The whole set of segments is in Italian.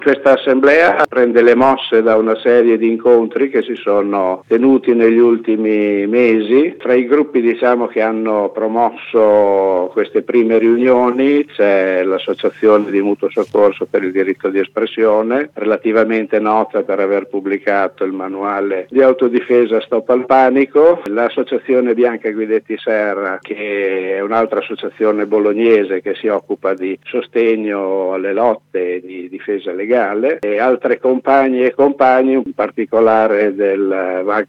Questa assemblea prende le mosse da una serie di incontri che si sono tenuti negli ultimi mesi. Tra i gruppi che hanno promosso queste prime riunioni c'è l'Associazione di Mutuo Soccorso per il diritto di espressione, relativamente nota per aver pubblicato il manuale di autodifesa Stop al panico, l'Associazione Bianca Guidetti Serra, che è un'altra associazione bolognese che si occupa di sostegno alle lotte e di difesa legale, e altre compagne e compagni, in particolare del VAG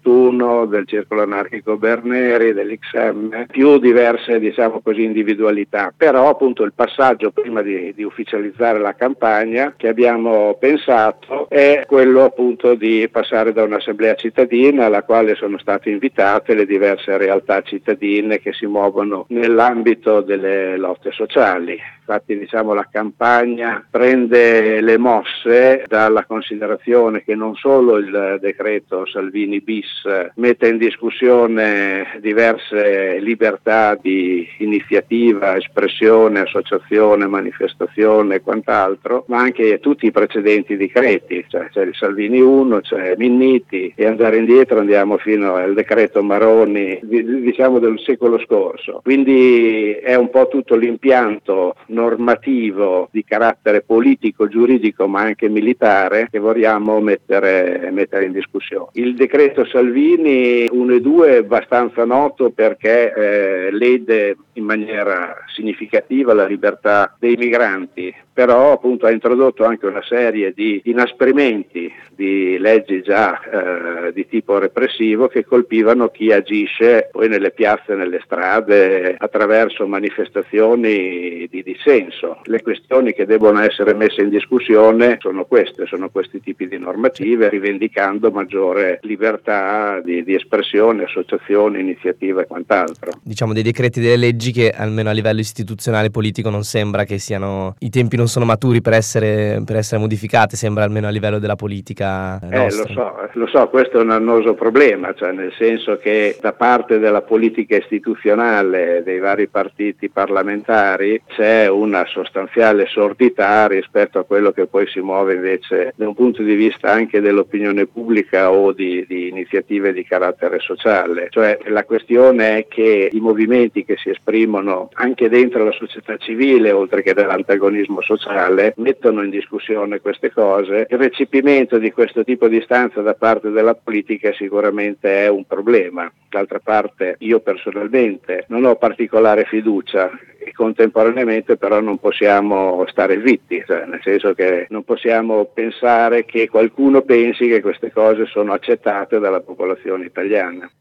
61, del Circolo Anarchico Berneri, dell'XM, più diverse individualità. Però appunto il passaggio prima di ufficializzare la campagna che abbiamo pensato è quello appunto di passare da un'assemblea cittadina alla quale sono state invitate le diverse realtà cittadine che si muovono nell'ambito delle lotte sociali. Infatti la campagna prende le mosse dalla considerazione che non solo il decreto Salvini bis mette in discussione diverse libertà di iniziativa, espressione, associazione, manifestazione e quant'altro, ma anche tutti i precedenti decreti, c'è il Salvini 1, c'è Minniti, e andare indietro andiamo fino al decreto Maroni del secolo scorso. Quindi è un po' tutto l'impianto normativo di carattere politico, giuridico ma anche militare che vogliamo mettere in discussione. Il decreto Salvini 1 e 2 è abbastanza noto perché lede in maniera significativa la libertà dei migranti, però appunto ha introdotto anche una serie di inasprimenti di leggi già di tipo repressivo che colpivano chi agisce poi nelle piazze, nelle strade, attraverso manifestazioni di dissenso. Le questioni che devono essere messe in discussione sono questi tipi di normative, rivendicando maggiore libertà di espressione, associazione, iniziativa e quant'altro. Dei decreti, delle leggi che almeno a livello istituzionale politico non sembra che siano, i tempi non sono maturi per essere modificate, sembra, almeno a livello della politica nostra. Lo so, questo è un annoso problema, nel senso che da parte della politica istituzionale dei vari partiti parlamentari c'è una sostanziale sordità rispetto a quello che poi si muove invece da un punto di vista anche dell'opinione pubblica o di iniziative di carattere sociale. Cioè la questione è che i movimenti che si esprimono anche dentro la società civile, oltre che dell'antagonismo sociale, mettono in discussione queste cose. Il recepimento di questo tipo di istanza da parte della politica sicuramente è un problema. D'altra parte io personalmente non ho particolare fiducia, e contemporaneamente però non possiamo stare zitti, nel senso che non possiamo pensare che qualcuno pensi che queste cose sono accettate dalla popolazione italiana.